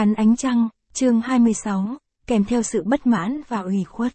Cắn ánh trăng, chương 26, kèm theo sự bất mãn và ủy khuất.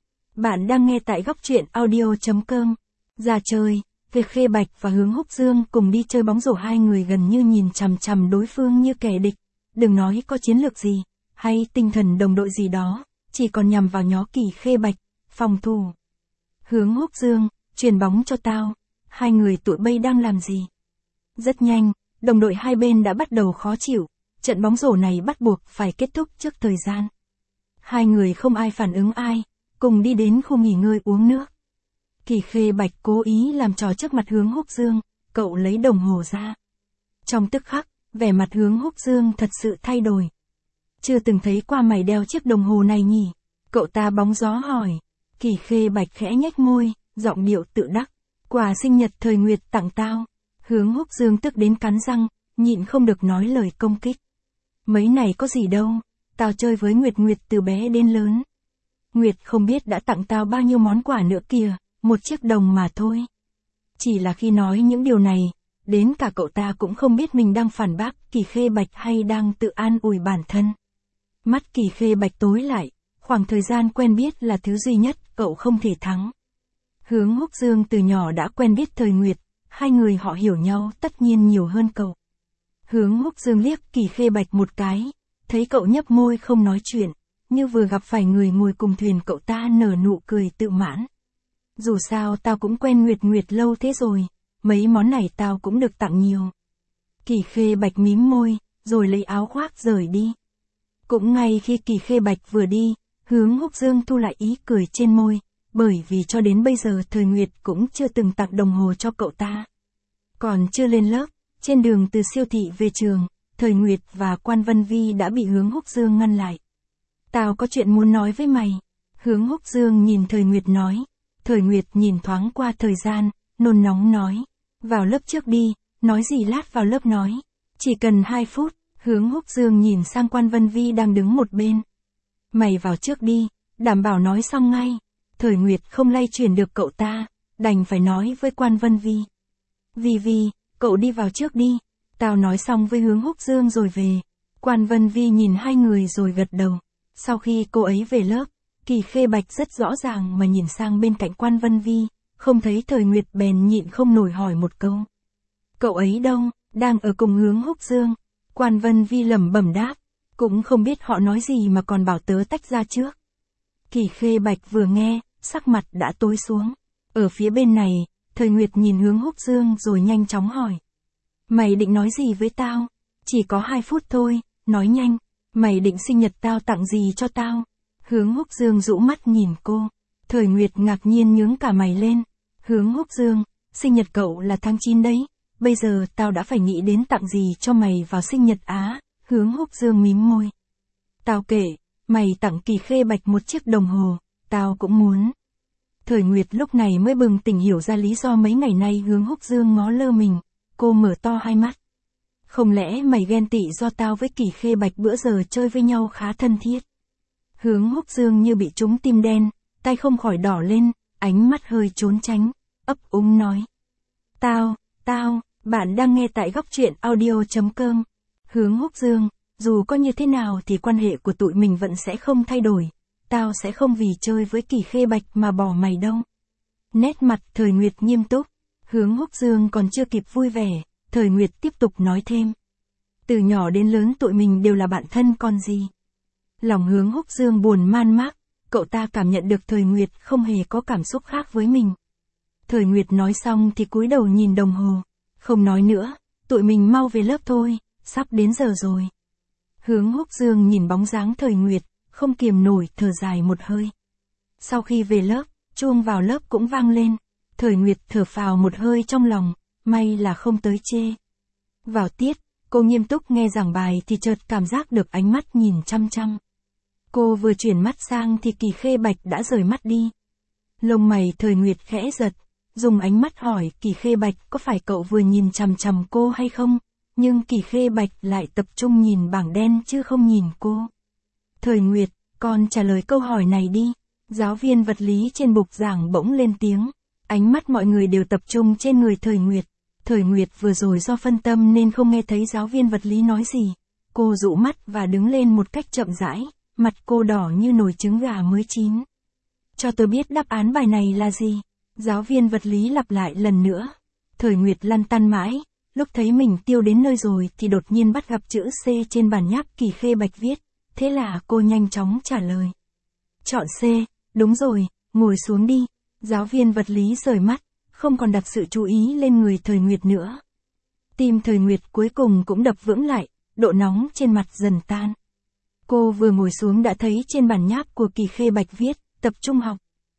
Bạn đang nghe tại góc truyện audio.com. Ra chơi, Việc Khê Bạch và Hướng Húc Dương cùng đi chơi bóng rổ, hai người gần như nhìn chằm chằm đối phương như kẻ địch. Đừng nói có chiến lược gì, hay tinh thần đồng đội gì đó, chỉ còn nhằm vào nhó Kỳ Khê Bạch, phòng thủ. Hướng Húc Dương, chuyền bóng cho tao. Hai người tụi bay đang làm gì? Rất nhanh, đồng đội hai bên đã bắt đầu khó chịu. Trận bóng rổ này bắt buộc phải kết thúc trước thời gian. Hai người không ai phản ứng ai, cùng đi đến khu nghỉ ngơi uống nước. Kỳ Khê Bạch cố ý làm trò trước mặt Hướng Húc Dương, cậu lấy đồng hồ ra. Trong tức khắc, vẻ mặt Hướng Húc Dương thật sự thay đổi. Chưa từng thấy qua mày đeo chiếc đồng hồ này nhỉ? Cậu ta bóng gió hỏi. Kỳ Khê Bạch khẽ nhếch môi, giọng điệu tự đắc. Quà sinh nhật Thời Nguyệt tặng tao. Hướng Húc Dương tức đến cắn răng, nhịn không được nói lời công kích. Mấy này có gì đâu, tao chơi với Nguyệt từ bé đến lớn. Nguyệt không biết đã tặng tao bao nhiêu món quà nữa kìa, một chiếc đồng mà thôi. Chỉ là khi nói những điều này, đến cả cậu ta cũng không biết mình đang phản bác Kỳ Khê Bạch hay đang tự an ủi bản thân. Mắt Kỳ Khê Bạch tối lại, khoảng thời gian quen biết là thứ duy nhất cậu không thể thắng. Hướng Húc Dương từ nhỏ đã quen biết Thời Nguyệt, hai người họ hiểu nhau tất nhiên nhiều hơn cậu. Hướng Húc Dương liếc Kỳ Khê Bạch một cái, thấy cậu nhấp môi không nói chuyện, như vừa gặp phải người ngồi cùng thuyền, cậu ta nở nụ cười tự mãn. Dù sao tao cũng quen Nguyệt lâu thế rồi, mấy món này tao cũng được tặng nhiều. Kỳ Khê Bạch mím môi, rồi lấy áo khoác rời đi. Cũng ngay khi Kỳ Khê Bạch vừa đi, Hướng Húc Dương thu lại ý cười trên môi, bởi vì cho đến bây giờ Thời Nguyệt cũng chưa từng tặng đồng hồ cho cậu ta. Còn chưa lên lớp, trên đường từ siêu thị về trường, Thời Nguyệt và Quan Vân Vi đã bị Hướng Húc Dương ngăn lại. Tao có chuyện muốn nói với mày. Hướng Húc Dương nhìn Thời Nguyệt nói. Thời Nguyệt nhìn thoáng qua thời gian, nôn nóng nói. Vào lớp trước đi, nói gì lát vào lớp nói. Chỉ cần 2 phút, Hướng Húc Dương nhìn sang Quan Vân Vi đang đứng một bên. Mày vào trước đi, đảm bảo nói xong ngay. Thời Nguyệt không lay chuyển được cậu ta, đành phải nói với Quan Vân Vi. Vi, cậu đi vào trước đi, tao nói xong với Hướng Húc Dương rồi về. Quan Vân Vi nhìn hai người rồi gật đầu. Sau khi cô ấy về lớp, Kỳ Khê Bạch rất rõ ràng mà nhìn sang bên cạnh Quan Vân Vi, không thấy Thời Nguyệt bèn nhịn không nổi hỏi một câu. Cậu ấy đâu? Đang ở cùng Hướng Húc Dương. Quan Vân Vi lẩm bẩm đáp, cũng không biết họ nói gì mà còn bảo tớ tách ra trước. Kỳ Khê Bạch vừa nghe, sắc mặt đã tối xuống. Ở phía bên này, Thời Nguyệt nhìn Hướng Húc Dương rồi nhanh chóng hỏi. Mày định nói gì với tao? Chỉ có 2 phút thôi, nói nhanh. Mày định sinh nhật tao tặng gì cho tao? Hướng Húc Dương rũ mắt nhìn cô. Thời Nguyệt ngạc nhiên nhướng cả mày lên. Hướng Húc Dương, sinh nhật cậu là tháng 9 đấy. Bây giờ tao đã phải nghĩ đến tặng gì cho mày vào sinh nhật á? Hướng Húc Dương mím môi. Tao kể, mày tặng Kỳ Khê Bạch một chiếc đồng hồ, tao cũng muốn. Thời Nguyệt lúc này mới bừng tỉnh hiểu ra lý do mấy ngày nay Hướng Húc Dương ngó lơ mình. Cô mở to hai mắt. Không lẽ mày ghen tị do tao với Kỳ Khê Bạch bữa giờ chơi với nhau khá thân thiết? Hướng Húc Dương như bị trúng tim đen, tay không khỏi đỏ lên, ánh mắt hơi trốn tránh, ấp úng nói. Bạn đang nghe tại góc truyện audio.com. Hướng Húc Dương, dù có như thế nào thì quan hệ của tụi mình vẫn sẽ không thay đổi. Tao sẽ không vì chơi với Kỳ Khê Bạch mà bỏ mày đâu. Nét mặt Thời Nguyệt nghiêm túc. Hướng Húc Dương còn chưa kịp vui vẻ, Thời Nguyệt tiếp tục nói thêm. Từ nhỏ đến lớn tụi mình đều là bạn thân còn gì. Lòng Hướng Húc Dương buồn man mác, cậu ta cảm nhận được Thời Nguyệt không hề có cảm xúc khác với mình. Thời Nguyệt nói xong thì cúi đầu nhìn đồng hồ. Không nói nữa, tụi mình mau về lớp thôi, sắp đến giờ rồi. Hướng Húc Dương nhìn bóng dáng Thời Nguyệt, không kiềm nổi thở dài một hơi. Sau khi về lớp, chuông vào lớp cũng vang lên. Thời Nguyệt thở phào một hơi trong lòng, may là không tới trễ. Vào tiết, cô nghiêm túc nghe giảng bài thì chợt cảm giác được ánh mắt nhìn chăm chăm. Cô vừa chuyển mắt sang thì Kỳ Khê Bạch đã rời mắt đi. Lông mày Thời Nguyệt khẽ giật, dùng ánh mắt hỏi Kỳ Khê Bạch có phải cậu vừa nhìn chằm chằm cô hay không, nhưng Kỳ Khê Bạch lại tập trung nhìn bảng đen chứ không nhìn cô. Thời Nguyệt, con trả lời câu hỏi này đi. Giáo viên vật lý trên bục giảng bỗng lên tiếng. Ánh mắt mọi người đều tập trung trên người Thời Nguyệt. Thời Nguyệt vừa rồi do phân tâm nên không nghe thấy giáo viên vật lý nói gì. Cô dụ mắt và đứng lên một cách chậm rãi, mặt cô đỏ như nồi trứng gà mới chín. Cho tôi biết đáp án bài này là gì? Giáo viên vật lý lặp lại lần nữa. Thời Nguyệt lăn tăn mãi, lúc thấy mình tiêu đến nơi rồi thì đột nhiên bắt gặp chữ C trên bản nháp Kỳ Khê Bạch viết, thế là cô nhanh chóng trả lời. Chọn C, đúng rồi, ngồi xuống đi. Giáo viên vật lý rời mắt, không còn đặt sự chú ý lên người Thời Nguyệt nữa. Tim Thời Nguyệt cuối cùng cũng đập vững lại, độ nóng trên mặt dần tan. Cô vừa ngồi xuống đã thấy trên bản nháp của Kỳ Khê Bạch viết, tập trung học.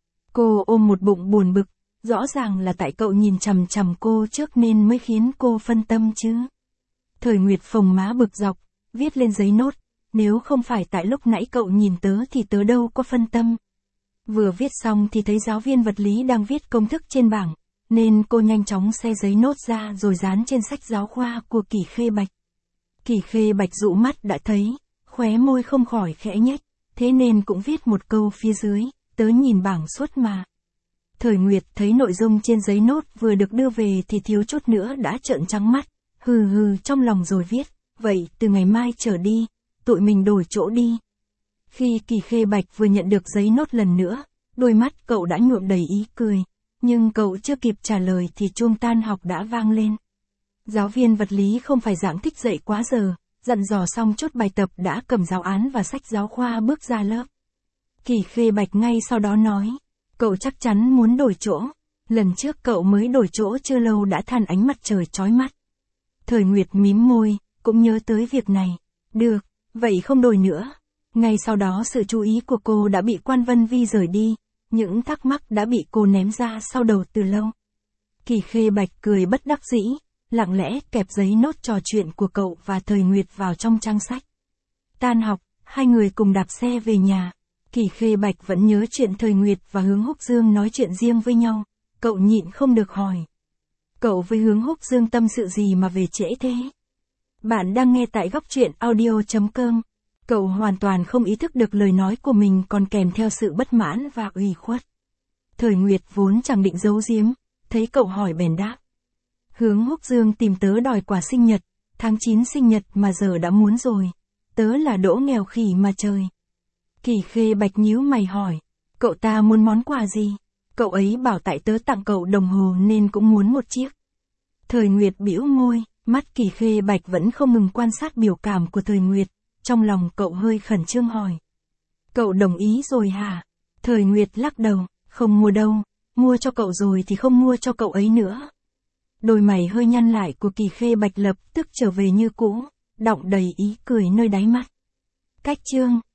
Cô ôm một bụng buồn bực, rõ ràng là tại cậu nhìn chằm chằm cô trước nên mới khiến cô phân tâm chứ. Thời Nguyệt phồng má bực dọc, viết lên giấy nốt, nếu không phải tại lúc nãy cậu nhìn tớ thì tớ đâu có phân tâm. Vừa viết xong thì thấy giáo viên vật lý đang viết công thức trên bảng, nên cô nhanh chóng xe giấy nốt ra rồi dán trên sách giáo khoa của Kỳ Khê Bạch. Kỳ Khê Bạch dụ mắt đã thấy, khóe môi không khỏi khẽ nhếch, thế nên cũng viết một câu phía dưới, tớ nhìn bảng suốt mà. Thời Nguyệt thấy nội dung trên giấy nốt vừa được đưa về thì thiếu chút nữa đã trợn trắng mắt, hừ hừ trong lòng rồi viết, vậy từ ngày mai trở đi, tụi mình đổi chỗ đi. Khi Kỳ Khê Bạch vừa nhận được giấy nốt lần nữa, đôi mắt cậu đã nhuộm đầy ý cười, nhưng cậu chưa kịp trả lời thì chuông tan học đã vang lên. Giáo viên vật lý không phải dạng thích dạy quá giờ, dặn dò xong chốt bài tập đã cầm giáo án và sách giáo khoa bước ra lớp. Kỳ Khê Bạch ngay sau đó nói, cậu chắc chắn muốn đổi chỗ, lần trước cậu mới đổi chỗ chưa lâu đã than ánh mặt trời chói mắt. Thời Nguyệt mím môi, cũng nhớ tới việc này, được, vậy không đổi nữa. Ngay sau đó sự chú ý của cô đã bị Quan Vân Vi rời đi, những thắc mắc đã bị cô ném ra sau đầu từ lâu. Kỳ Khê Bạch cười bất đắc dĩ, lặng lẽ kẹp giấy nốt trò chuyện của cậu và Thời Nguyệt vào trong trang sách. Tan học, hai người cùng đạp xe về nhà. Kỳ Khê Bạch vẫn nhớ chuyện Thời Nguyệt và Hướng Húc Dương nói chuyện riêng với nhau, cậu nhịn không được hỏi. Cậu với Hướng Húc Dương tâm sự gì mà về trễ thế? Bạn đang nghe tại góc truyện audio.com. Cậu hoàn toàn không ý thức được lời nói của mình còn kèm theo sự bất mãn và ủy khuất. Thời Nguyệt vốn chẳng định giấu giếm, thấy cậu hỏi bèn đáp. Hướng Húc Dương tìm tớ đòi quà sinh nhật, tháng 9 sinh nhật mà giờ đã muốn rồi. Tớ là đỗ nghèo khỉ mà trời. Kỳ Khê Bạch nhíu mày hỏi, cậu ta muốn món quà gì? Cậu ấy bảo tại tớ tặng cậu đồng hồ nên cũng muốn một chiếc. Thời Nguyệt bĩu môi, mắt Kỳ Khê Bạch vẫn không ngừng quan sát biểu cảm của Thời Nguyệt, trong lòng cậu hơi khẩn trương hỏi. Cậu đồng ý rồi hả? Thời Nguyệt lắc đầu, không mua đâu, mua cho cậu rồi thì không mua cho cậu ấy nữa. Đôi mày hơi nhăn lại của Kỳ Khê Bạch lập tức trở về như cũ, đọng đầy ý cười nơi đáy mắt. Cách chương